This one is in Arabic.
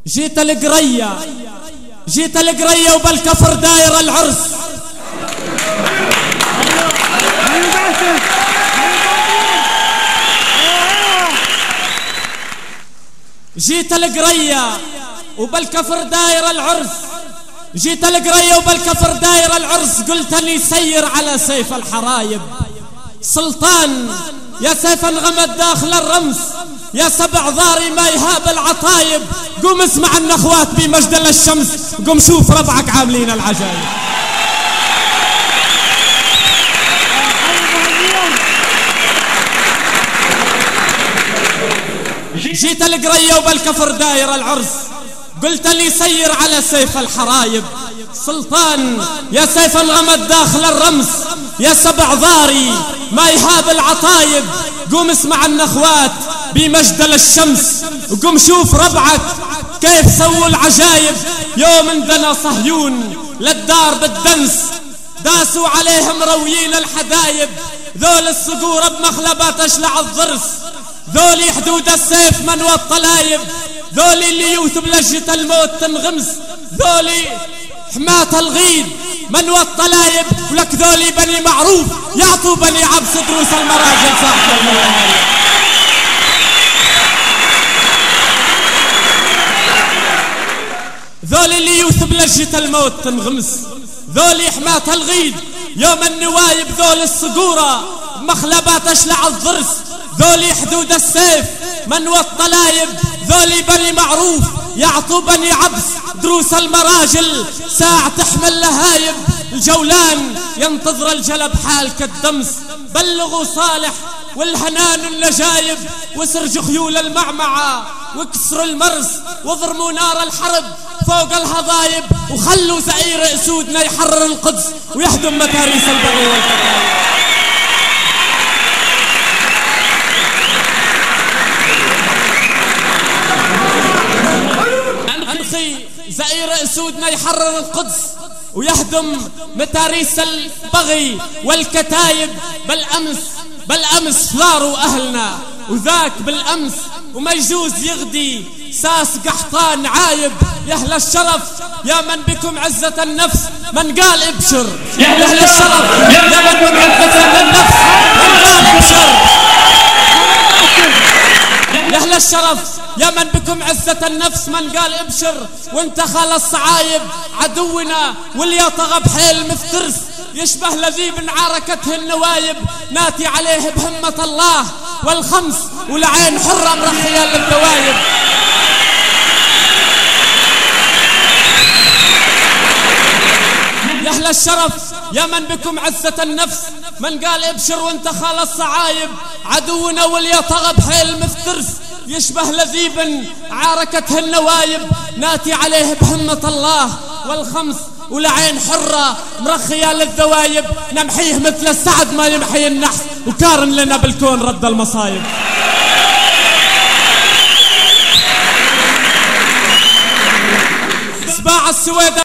جيت القرية وبالكفر داير العرس. جيت القرية وبالكفر داير العرس. جيت القرية وبالكفر داير العرس. قلتني سير على سيف الحرايب. سلطان يا سيف انغمد داخل الرمس، يا سبع ضاري ما يهاب العطايب. قوم اسمع النخوات بمجدل الشمس، قوم شوف ربعك عاملين العجايب. جيت القرية وبالكفر داير العرس. قلت لي سير على سيف الحرايب. سلطان يا سيف انغمد داخل الرمس، يا سبع ضاري ما يهاب العطايب. قوم اسمع النخوات بمجدل الشمس، وقوم شوف ربعك كيف سووا العجايب. يوم اندنا صهيون للدار بالدنس، داسوا عليهم رويين الحدايب. ذول الصقور بمخلبات اشلع الضرس، ذولي حدود السيف منوى الطلايب. ذولي اللي يوث بلجة الموت تنغمس، ذولي حماة الغيد منوى الطلايب. ولك ذولي بني معروف يعطوا بني عبس دروس المراجل صاحب الملايب. ذولي اللي يوث بلجة الموت تنغمس، ذولي حماة الغيد يوم النوايب. ذول الصقورة بمخلبات اشلع الضرس، ذولي حدود السيف منوى الطلايب. ذولي بني معروف يعطوا بني عبس دروس المراجل، ساعة تحمل لهايب. الجولان ينتظر الجلب حال كالدمس، بلغوا صالح والهنان النجايب. وسرجوا خيول المعمعة واكسروا المرس، واضرموا نار الحرب فوق الهضايب. وخلوا زئير اسودنا يحرر القدس ويهدم متاريس البغي والكتايب. انخي زئير اسودنا يحرر القدس ويهدم متاريس البغي والكتايب. بالامس فلاروا اهلنا، وذاك بالامس وما يجوز يغدي ساس قحطان عايب. يا اهل الشرف يا من بكم عزة النفس من قال ابشر. يا اهل الشرف يا من بكم عزة النفس من قال ابشر. يا اهل الشرف يا من بكم عزة النفس من قال ابشر. وانت خال الصعايب عدونا واللي يطغى بحيل مفترس، يشبه لذيب عاركته النوايب. ناتي عليه بهمة الله والخمس والعين حرة مرخية للدوايب. يا اهل الشرف يا من بكم عزة النفس من قال ابشر. وانت خال الصعايب عدونا واللي يطغى بحيل مفترس، يشبه لذيب عاركته النوايب. ناتي عليه بهمة الله والخمس والعين حرة مرخية للذوايب. نمحيه مثل السعد ما يمحي النحس، وكارن لنا بالكون رد المصايب. سباع السويدة